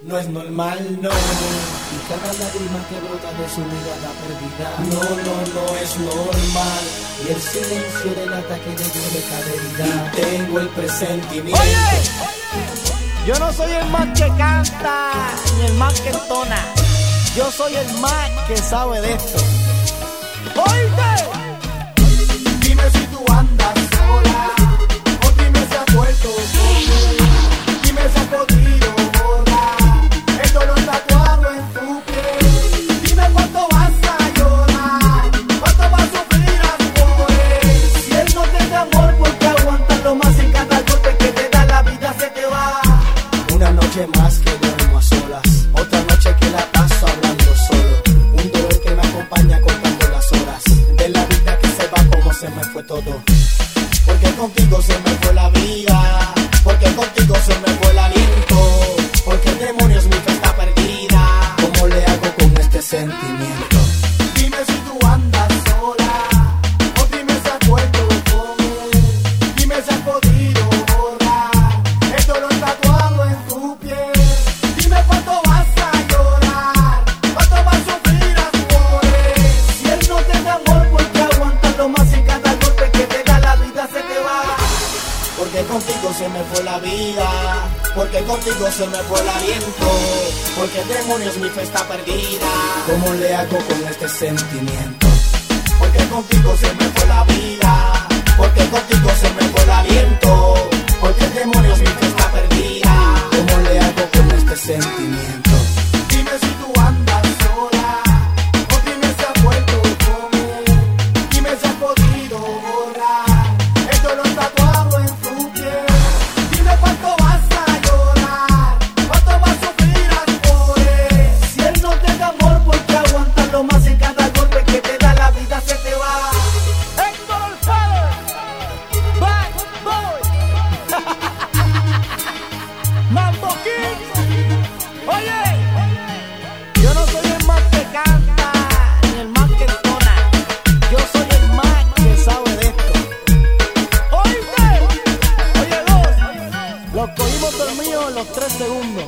No es normal, no. Y cada lágrima que brota de su mirada perdida. No es normal. Y el silencio del ataque de duele cada herida. Y tengo el presentimiento. Oye, yo no soy el más que canta ni el más que entona. Yo soy el más que sabe de esto. ¡Oíste! Dime si tú andas sola, o dime si has vuelto solo. Dime si has podido borrar el dolor tatuado en tu piel. Dime cuánto vas a llorar, cuánto vas a sufrir amores. Si él no te da amor, ¿por qué aguantarlo más? En cada golpe que te da la vida se te va. Una noche más que duermo a solas, otra noche que la paso hablando solo. Un dolor que me acompaña contando las horas de la vida que se va como se me fue todo. Porque contigo se me fue la vida, porque contigo se me fue el aliento. Porque demonios mi fe está perdida. ¿Cómo le hago con este sentimiento? Dime si tú andas sola, o dime si has vuelto con él. Dime si has podido borrar el dolor tatuado en tu piel. Dime cuánto vas a llorar, cuánto vas a sufrir amores. Si él no te da amor, ¿por qué aguantarlo más? En cada golpe que te da la vida se te va. Porque contigo se me fue la vida, porque contigo se me fue el aliento. Porque demonios mi fe está perdida. ¿Cómo le hago con este sentimiento? Porque contigo se me fue la vida, porque contigo se me fue el aliento. Porque demonios mi fe está perdida. ¿Cómo le hago con este sentimiento? Dime si tú andas sola, o dime si has vuelto con él. Dime si has podido borrar el dolor tatuado en tu piel. Dime cuánto vas a llorar, cuánto vas a sufrir amores. Si él no te da amor, ¿por qué aguantarlo más? En cada golpe que te da la vida se te va. Héctor Alfaro, Bad Boy, Mambo King. Oye, yo no soy el más que canta ni el más que entona. Yo soy el más que sabe de esto. ¿Oíste? Oye, dos, los cogimos dormidos en los 3 segundos.